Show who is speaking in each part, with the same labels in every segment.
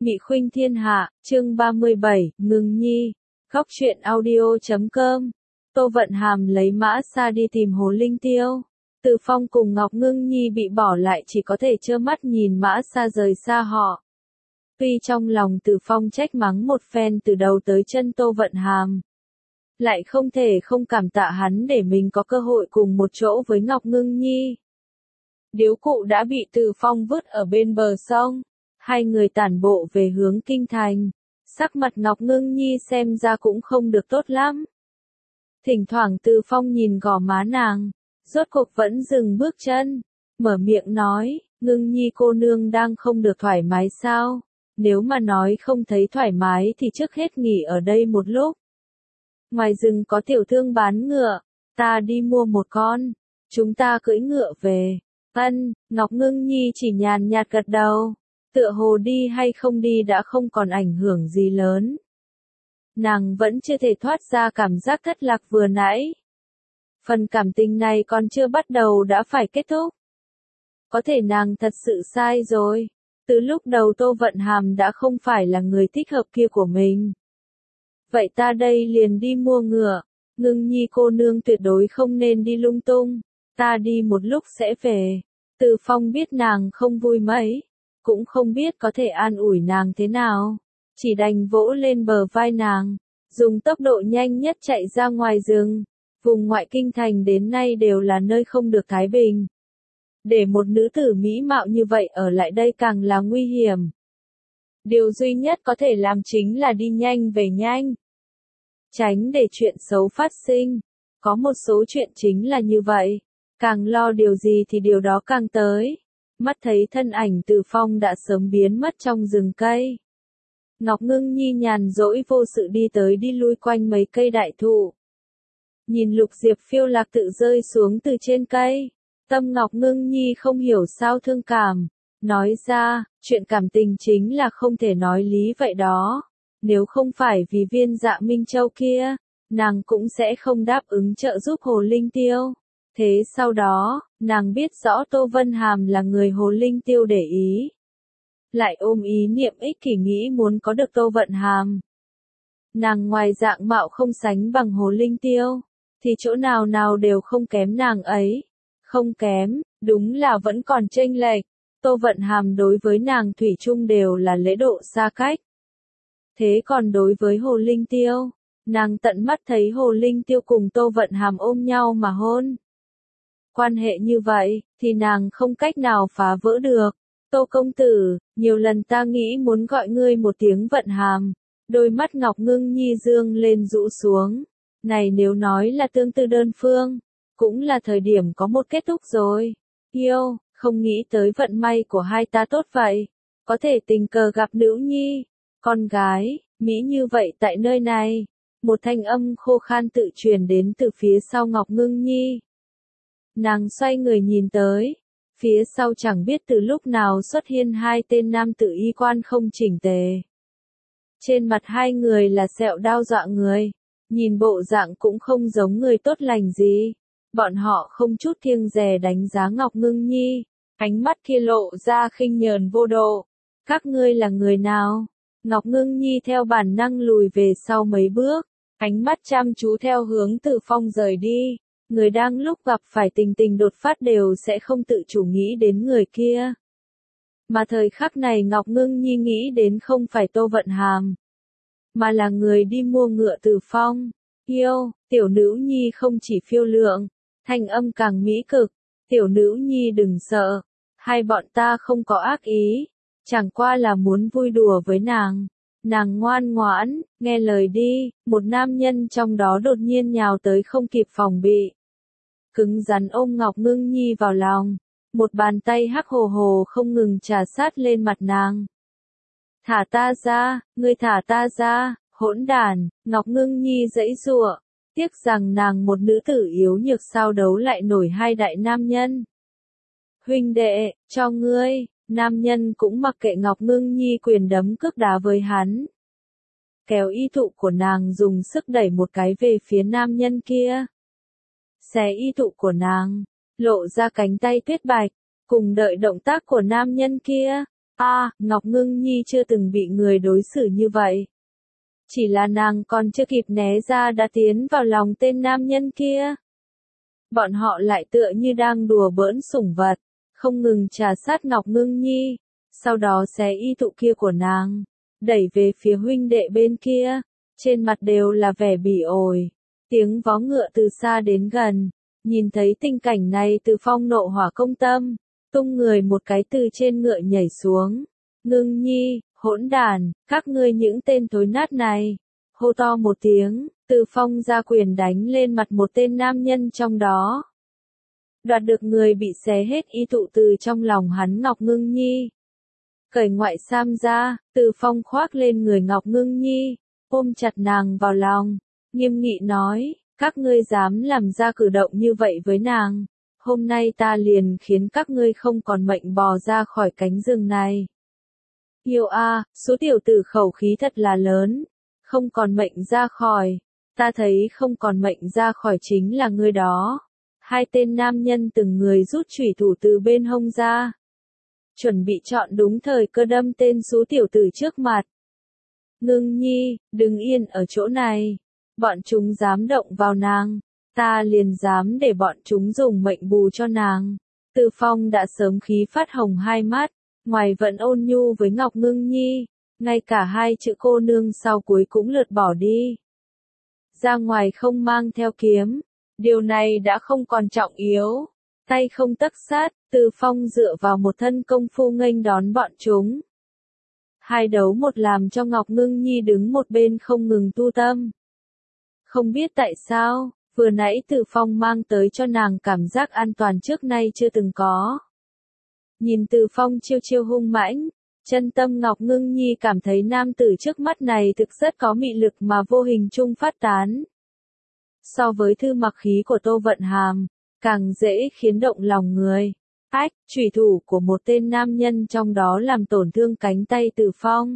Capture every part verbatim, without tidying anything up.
Speaker 1: Mị Khuynh Thiên Hạ, chương ba mươi bảy, Ngưng Nhi, Góc truyện audio chấm com. Tô Vận Hàm lấy mã xa đi tìm Hồ Linh Tiêu. Từ Phong cùng Ngọc Ngưng Nhi bị bỏ lại chỉ có thể trơ mắt nhìn mã xa rời xa họ. Tuy trong lòng Từ Phong trách mắng một phen từ đầu tới chân Tô Vận Hàm, lại không thể không cảm tạ hắn để mình có cơ hội cùng một chỗ với Ngọc Ngưng Nhi. Điếu cụ đã bị Từ Phong vứt ở bên bờ sông. Hai người tản bộ về hướng kinh thành. Sắc mặt Ngọc Ngưng Nhi xem ra cũng không được tốt lắm. Thỉnh thoảng Từ Phong nhìn gò má nàng, rốt cuộc vẫn dừng bước chân, mở miệng nói, Ngưng Nhi cô nương đang không được thoải mái sao? Nếu mà nói không thấy thoải mái thì trước hết nghỉ ở đây một lúc. Ngoài rừng có tiểu thương bán ngựa, ta đi mua một con, chúng ta cưỡi ngựa về. Ân, Ngọc Ngưng Nhi chỉ nhàn nhạt gật đầu. Tựa hồ đi hay không đi đã không còn ảnh hưởng gì lớn. Nàng vẫn chưa thể thoát ra cảm giác thất lạc vừa nãy. Phần cảm tình này còn chưa bắt đầu đã phải kết thúc. Có thể nàng thật sự sai rồi. Từ lúc đầu Tô Vận Hàm đã không phải là người thích hợp kia của mình. Vậy ta đây liền đi mua ngựa. Ngưng Nhi cô nương tuyệt đối không nên đi lung tung. Ta đi một lúc sẽ về. Từ Phong biết nàng không vui mấy. Cũng không biết có thể an ủi nàng thế nào, chỉ đành vỗ lên bờ vai nàng, dùng tốc độ nhanh nhất chạy ra ngoài rừng. Vùng ngoại kinh thành đến nay đều là nơi không được thái bình. Để một nữ tử mỹ mạo như vậy ở lại đây càng là nguy hiểm. Điều duy nhất có thể làm chính là đi nhanh về nhanh, tránh để chuyện xấu phát sinh. Có một số chuyện chính là như vậy, càng lo điều gì thì điều đó càng tới. Mắt thấy thân ảnh Từ Phong đã sớm biến mất trong rừng cây. Ngọc Ngưng Nhi nhàn rỗi vô sự đi tới đi lui quanh mấy cây đại thụ. Nhìn Lục Diệp phiêu lạc tự rơi xuống từ trên cây. Tâm Ngọc Ngưng Nhi không hiểu sao thương cảm. Nói ra, chuyện cảm tình chính là không thể nói lý vậy đó. Nếu không phải vì viên Dạ Minh Châu kia, nàng cũng sẽ không đáp ứng trợ giúp Hồ Linh Tiêu. Thế sau đó, nàng biết rõ Tô Vân Hàm là người Hồ Linh Tiêu để ý. Lại ôm ý niệm ích kỷ nghĩ muốn có được Tô Vận Hàm. Nàng ngoài dạng mạo không sánh bằng Hồ Linh Tiêu, thì chỗ nào nào đều không kém nàng ấy. Không kém, đúng là vẫn còn chênh lệch. Tô Vận Hàm đối với nàng thủy chung đều là lễ độ xa cách. Thế còn đối với Hồ Linh Tiêu, nàng tận mắt thấy Hồ Linh Tiêu cùng Tô Vận Hàm ôm nhau mà hôn. Quan hệ như vậy, thì nàng không cách nào phá vỡ được. Tô công tử, nhiều lần ta nghĩ muốn gọi ngươi một tiếng Vận Hàm. Đôi mắt Ngọc Ngưng Nhi dương lên rũ xuống. Này nếu nói là tương tư đơn phương, cũng là thời điểm có một kết thúc rồi. Yêu, không nghĩ tới vận may của hai ta tốt vậy. Có thể tình cờ gặp nữ nhi, con gái, mỹ như vậy tại nơi này. Một thanh âm khô khan tự truyền đến từ phía sau Ngọc Ngưng Nhi. Nàng xoay người nhìn tới, phía sau chẳng biết từ lúc nào xuất hiện hai tên nam tử y quan không chỉnh tề. Trên mặt hai người là sẹo đao dọa người, nhìn bộ dạng cũng không giống người tốt lành gì. Bọn họ không chút kiêng dè đánh giá Ngọc Ngưng Nhi, ánh mắt kia lộ ra khinh nhờn vô độ. Các ngươi là người nào? Ngọc Ngưng Nhi theo bản năng lùi về sau mấy bước, ánh mắt chăm chú theo hướng Từ Phong rời đi. Người đang lúc gặp phải tình tình đột phát đều sẽ không tự chủ nghĩ đến người kia. Mà thời khắc này Ngọc Ngưng Nhi nghĩ đến không phải Tô Vận Hàm, mà là người đi mua ngựa Từ Phong. Yêu, tiểu nữ nhi không chỉ phiêu lượng, thanh âm càng mỹ cực. Tiểu nữ nhi đừng sợ, hai bọn ta không có ác ý, chẳng qua là muốn vui đùa với nàng. Nàng ngoan ngoãn, nghe lời đi. Một nam nhân trong đó đột nhiên nhào tới không kịp phòng bị, cứng rắn ôm Ngọc Ngưng Nhi vào lòng, một bàn tay hắc hồ hồ không ngừng trà sát lên mặt nàng. Thả ta ra, ngươi thả ta ra, hỗn đàn. Ngọc Ngưng Nhi giãy giụa, tiếc rằng nàng một nữ tử yếu nhược sao đấu lại nổi hai đại nam nhân. Huynh đệ, cho ngươi. Nam nhân cũng mặc kệ Ngọc Ngưng Nhi quyền đấm cước đá với hắn. Kéo y thụ của nàng dùng sức đẩy một cái về phía nam nhân kia. Xé y thụ của nàng, lộ ra cánh tay tuyết bạch, cùng đợi động tác của nam nhân kia. À, Ngọc Ngưng Nhi chưa từng bị người đối xử như vậy. Chỉ là nàng còn chưa kịp né ra đã tiến vào lòng tên nam nhân kia. Bọn họ lại tựa như đang đùa bỡn sủng vật, không ngừng trà sát Ngọc Ngưng Nhi, sau đó xé y thụ kia của nàng, đẩy về phía huynh đệ bên kia, trên mặt đều là vẻ bỉ ổi. Tiếng vó ngựa từ xa đến gần, nhìn thấy tình cảnh này Từ Phong nộ hỏa công tâm, tung người một cái từ trên ngựa nhảy xuống. Ngưng Nhi, hỗn đàn, các ngươi những tên thối nát này. Hô to một tiếng, Từ Phong ra quyền đánh lên mặt một tên nam nhân trong đó. Đoạt được người bị xé hết y thụ từ trong lòng hắn Ngọc Ngưng Nhi. Cởi ngoại sam ra, Từ Phong khoác lên người Ngọc Ngưng Nhi, ôm chặt nàng vào lòng, nghiêm nghị nói, các ngươi dám làm ra cử động như vậy với nàng, hôm nay ta liền khiến các ngươi không còn mệnh bò ra khỏi cánh rừng này. Yêu a, số tiểu tử khẩu khí thật là lớn, không còn mệnh ra khỏi, ta thấy không còn mệnh ra khỏi chính là ngươi đó. Hai tên nam nhân từng người rút chủy thủ từ bên hông ra, chuẩn bị chọn đúng thời cơ đâm tên số tiểu tử trước mặt. Ngưng Nhi, đừng yên ở chỗ này, bọn chúng dám động vào nàng, ta liền dám để bọn chúng dùng mệnh bù cho nàng. Từ Phong đã sớm khí phát hồng hai mắt, ngoài vẫn ôn nhu với Ngọc Ngưng Nhi, ngay cả hai chữ cô nương sau cuối cũng lượt bỏ đi. Ra ngoài không mang theo kiếm, điều này đã không còn trọng yếu, tay không tấc sát, Từ Phong dựa vào một thân công phu nghênh đón bọn chúng. Hai đấu một làm cho Ngọc Ngưng Nhi đứng một bên không ngừng tu tâm. Không biết tại sao, vừa nãy Từ Phong mang tới cho nàng cảm giác an toàn trước nay chưa từng có. Nhìn Từ Phong chiêu chiêu hung mãnh, chân tâm Ngọc Ngưng Nhi cảm thấy nam tử trước mắt này thực rất có mị lực mà vô hình chung phát tán. So với thư mặc khí của Tô Vận Hàm, càng dễ khiến động lòng người. Ách, chủy thủ của một tên nam nhân trong đó làm tổn thương cánh tay Từ Phong.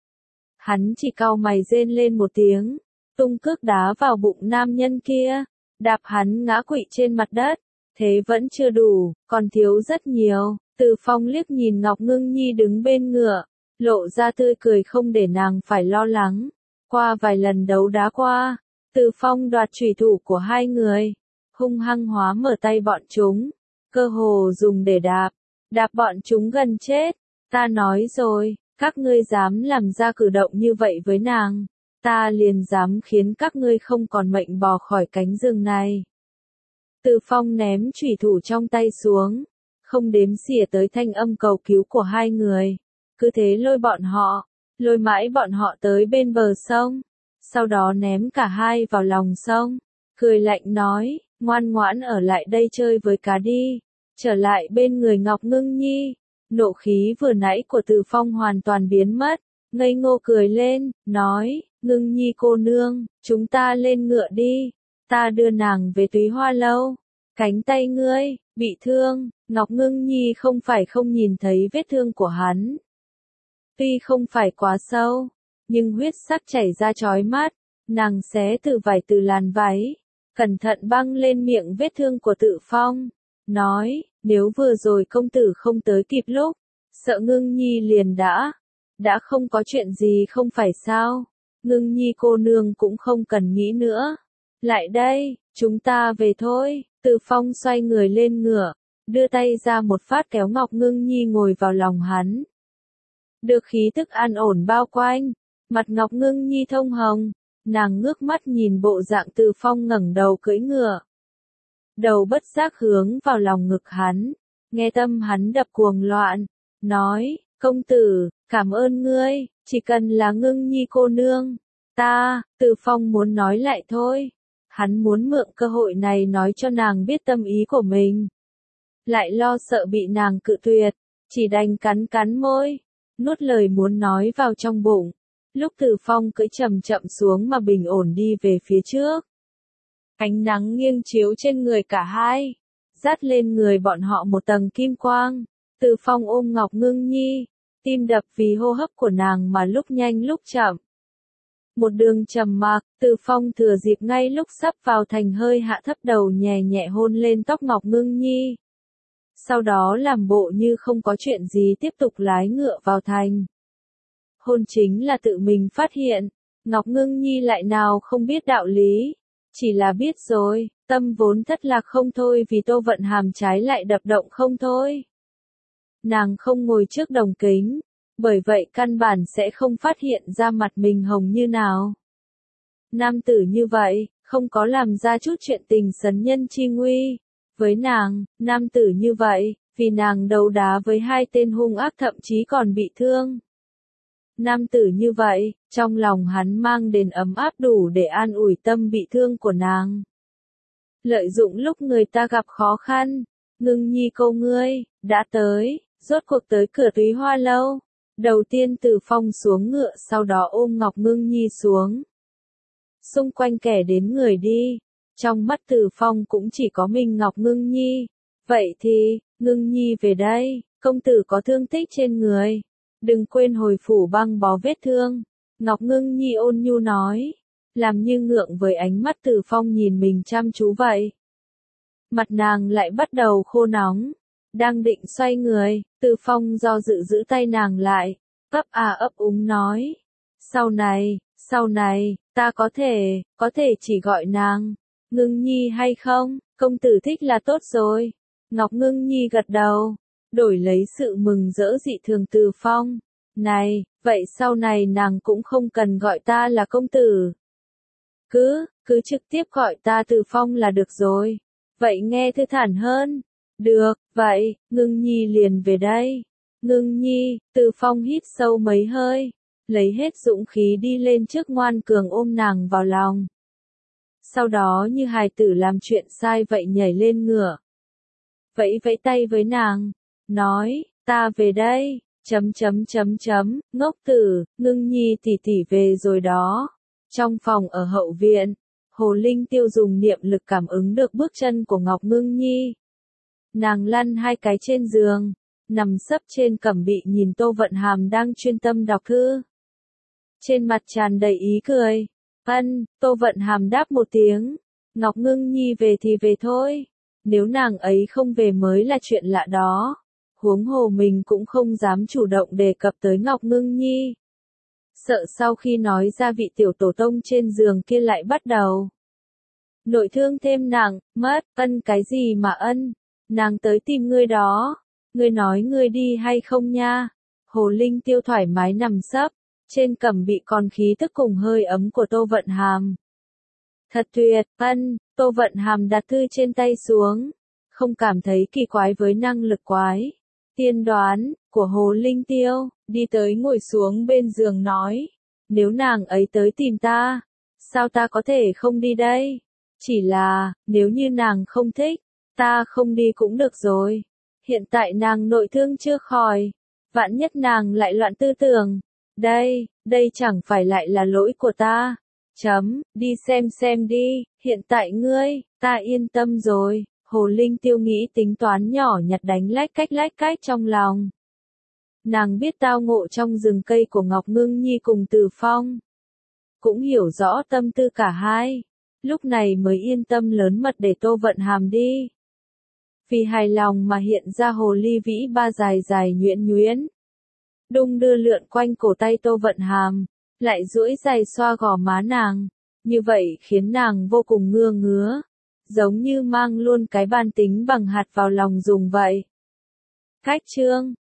Speaker 1: Hắn chỉ cau mày rên lên một tiếng, tung cước đá vào bụng nam nhân kia, đạp hắn ngã quỵ trên mặt đất. Thế vẫn chưa đủ, còn thiếu rất nhiều. Từ Phong liếc nhìn Ngọc Ngưng Nhi đứng bên ngựa, lộ ra tươi cười không để nàng phải lo lắng. Qua vài lần đấu đá qua, Từ Phong đoạt chủy thủ của hai người, hung hăng hóa mở tay bọn chúng, cơ hồ dùng để đạp, đạp bọn chúng gần chết. Ta nói rồi, các ngươi dám làm ra cử động như vậy với nàng, ta liền dám khiến các ngươi không còn mệnh bò khỏi cánh rừng này. Từ Phong ném chủy thủ trong tay xuống, không đếm xỉa tới thanh âm cầu cứu của hai người, cứ thế lôi bọn họ, lôi mãi bọn họ tới bên bờ sông, sau đó ném cả hai vào lòng sông, cười lạnh nói, ngoan ngoãn ở lại đây chơi với cá đi. Trở lại bên người Ngọc Ngưng Nhi, nộ khí vừa nãy của Từ Phong hoàn toàn biến mất, ngây ngô cười lên, nói, Ngưng Nhi cô nương, chúng ta lên ngựa đi, ta đưa nàng về Túy Hoa Lâu. Cánh tay ngươi, bị thương, Ngọc Ngưng Nhi không phải không nhìn thấy vết thương của hắn. Tuy không phải quá sâu, nhưng huyết sắc chảy ra chói mắt, nàng xé từ vải từ làn váy, cẩn thận băng lên miệng vết thương của Từ Phong, nói, nếu vừa rồi công tử không tới kịp lúc, sợ Ngưng Nhi liền đã, đã không có chuyện gì không phải sao, Ngưng Nhi cô nương cũng không cần nghĩ nữa. Lại đây, chúng ta về thôi. Từ Phong xoay người lên ngựa, đưa tay ra một phát kéo Ngọc Ngưng Nhi ngồi vào lòng hắn. Được khí tức an ổn bao quanh, mặt Ngọc Ngưng Nhi thông hồng, nàng ngước mắt nhìn bộ dạng Từ Phong ngẩng đầu cưỡi ngựa. Đầu bất giác hướng vào lòng ngực hắn, nghe tâm hắn đập cuồng loạn, nói, công tử, cảm ơn ngươi, chỉ cần là Ngưng Nhi cô nương, ta, Từ Phong muốn nói lại thôi. Hắn muốn mượn cơ hội này nói cho nàng biết tâm ý của mình. Lại lo sợ bị nàng cự tuyệt, chỉ đành cắn cắn môi, nuốt lời muốn nói vào trong bụng. Lúc Từ Phong cưỡi chậm chậm xuống mà bình ổn đi về phía trước. Ánh nắng nghiêng chiếu trên người cả hai, dắt lên người bọn họ một tầng kim quang. Từ Phong ôm Ngọc Ngưng Nhi, tim đập vì hô hấp của nàng mà lúc nhanh lúc chậm. Một đường trầm mặc, Từ Phong thừa dịp ngay lúc sắp vào thành hơi hạ thấp đầu nhẹ nhẹ hôn lên tóc Ngọc Ngưng Nhi. sau đó làm bộ như không có chuyện gì tiếp tục lái ngựa vào thành. Hôn chính là tự mình phát hiện, Ngọc Ngưng Nhi lại nào không biết đạo lý, chỉ là biết rồi, tâm vốn thất lạc không thôi vì Tô Vận Hàm trái lại đập động không thôi. Nàng không ngồi trước đồng kính, bởi vậy căn bản sẽ không phát hiện ra mặt mình hồng như nào. Nam tử như vậy, không có làm ra chút chuyện tình sấn nhân chi nguy. Với nàng, nam tử như vậy, vì nàng đấu đá với hai tên hung ác thậm chí còn bị thương. Nam tử như vậy, trong lòng hắn mang đến ấm áp đủ để an ủi tâm bị thương của nàng. Lợi dụng lúc người ta gặp khó khăn, Ngưng Nhi câu ngươi, đã tới, rốt cuộc tới cửa Túy Hoa lâu. Đầu tiên Từ Phong xuống ngựa sau đó ôm Ngọc Ngưng Nhi xuống. Xung quanh kẻ đến người đi, trong mắt Từ Phong cũng chỉ có mình Ngọc Ngưng Nhi. Vậy thì, Ngưng Nhi về đây, công tử có thương tích trên người. Đừng quên hồi phủ băng bó vết thương. Ngọc Ngưng Nhi ôn nhu nói, làm như ngượng với ánh mắt Từ Phong nhìn mình chăm chú vậy. Mặt nàng lại bắt đầu khô nóng. Đang định xoay người, Từ Phong do dự giữ tay nàng lại, ấp à ấp úng nói. Sau này, sau này, ta có thể, có thể chỉ gọi nàng, Ngưng Nhi hay không, công tử thích là tốt rồi. Ngọc Ngưng Nhi gật đầu, đổi lấy sự mừng rỡ dị thường Từ Phong. Này, vậy sau này nàng cũng không cần gọi ta là công tử. Cứ, cứ trực tiếp gọi ta Từ Phong là được rồi. Vậy nghe thư thản hơn. Được, vậy, Ngưng Nhi liền về đây. Ngưng Nhi, Từ Phong hít sâu mấy hơi, lấy hết dũng khí đi lên trước ngoan cường ôm nàng vào lòng. Sau đó như hài tử làm chuyện sai vậy nhảy lên ngựa. Vẫy vẫy tay với nàng, nói, ta về đây, chấm chấm chấm chấm, ngốc tử, Ngưng Nhi tỷ tỷ về rồi đó. Trong phòng ở hậu viện, Hồ Linh Tiêu dùng niệm lực cảm ứng được bước chân của Ngọc Ngưng Nhi. Nàng lăn hai cái trên giường, nằm sấp trên cẩm bị nhìn Tô Vận Hàm đang chuyên tâm đọc thư. Trên mặt tràn đầy ý cười. Ân, Tô Vận Hàm đáp một tiếng. Ngọc Ngưng Nhi về thì về thôi. Nếu nàng ấy không về mới là chuyện lạ đó. Huống hồ mình cũng không dám chủ động đề cập tới Ngọc Ngưng Nhi. Sợ sau khi nói ra vị tiểu tổ tông trên giường kia lại bắt đầu nội thương thêm nặng, mất, ân cái gì mà ân. Nàng tới tìm ngươi đó. Ngươi nói ngươi đi hay không nha? Hồ Linh Tiêu thoải mái nằm sấp, trên cẩm bị còn khí thức cùng hơi ấm của Tô Vận Hàm. Thật tuyệt, ân, Tô Vận Hàm đặt thư trên tay xuống, không cảm thấy kỳ quái với năng lực quái tiên đoán của Hồ Linh Tiêu, đi tới ngồi xuống bên giường nói, nếu nàng ấy tới tìm ta, sao ta có thể không đi đây? Chỉ là, nếu như nàng không thích, ta không đi cũng được rồi. Hiện tại nàng nội thương chưa khỏi, vạn nhất nàng lại loạn tư tưởng. Đây, đây chẳng phải lại là lỗi của ta. Chấm, đi xem xem đi, hiện tại ngươi, ta yên tâm rồi. Hồ Linh Tiêu nghĩ tính toán nhỏ nhặt đánh lách cách lách cách trong lòng. Nàng biết tao ngộ trong rừng cây của Ngọc Ngưng Nhi cùng Từ Phong. Cũng hiểu rõ tâm tư cả hai. Lúc này mới yên tâm lớn mật để Tô Vận Hàm đi. Vì hài lòng mà hiện ra hồ ly vĩ ba dài dài nhuyễn nhuyễn. Đung đưa lượn quanh cổ tay Tô Vận Hàm, lại duỗi giày xoa gò má nàng. Như vậy khiến nàng vô cùng ngưa ngứa. Giống như mang luôn cái bàn tính bằng hạt vào lòng dùng vậy. Cách chương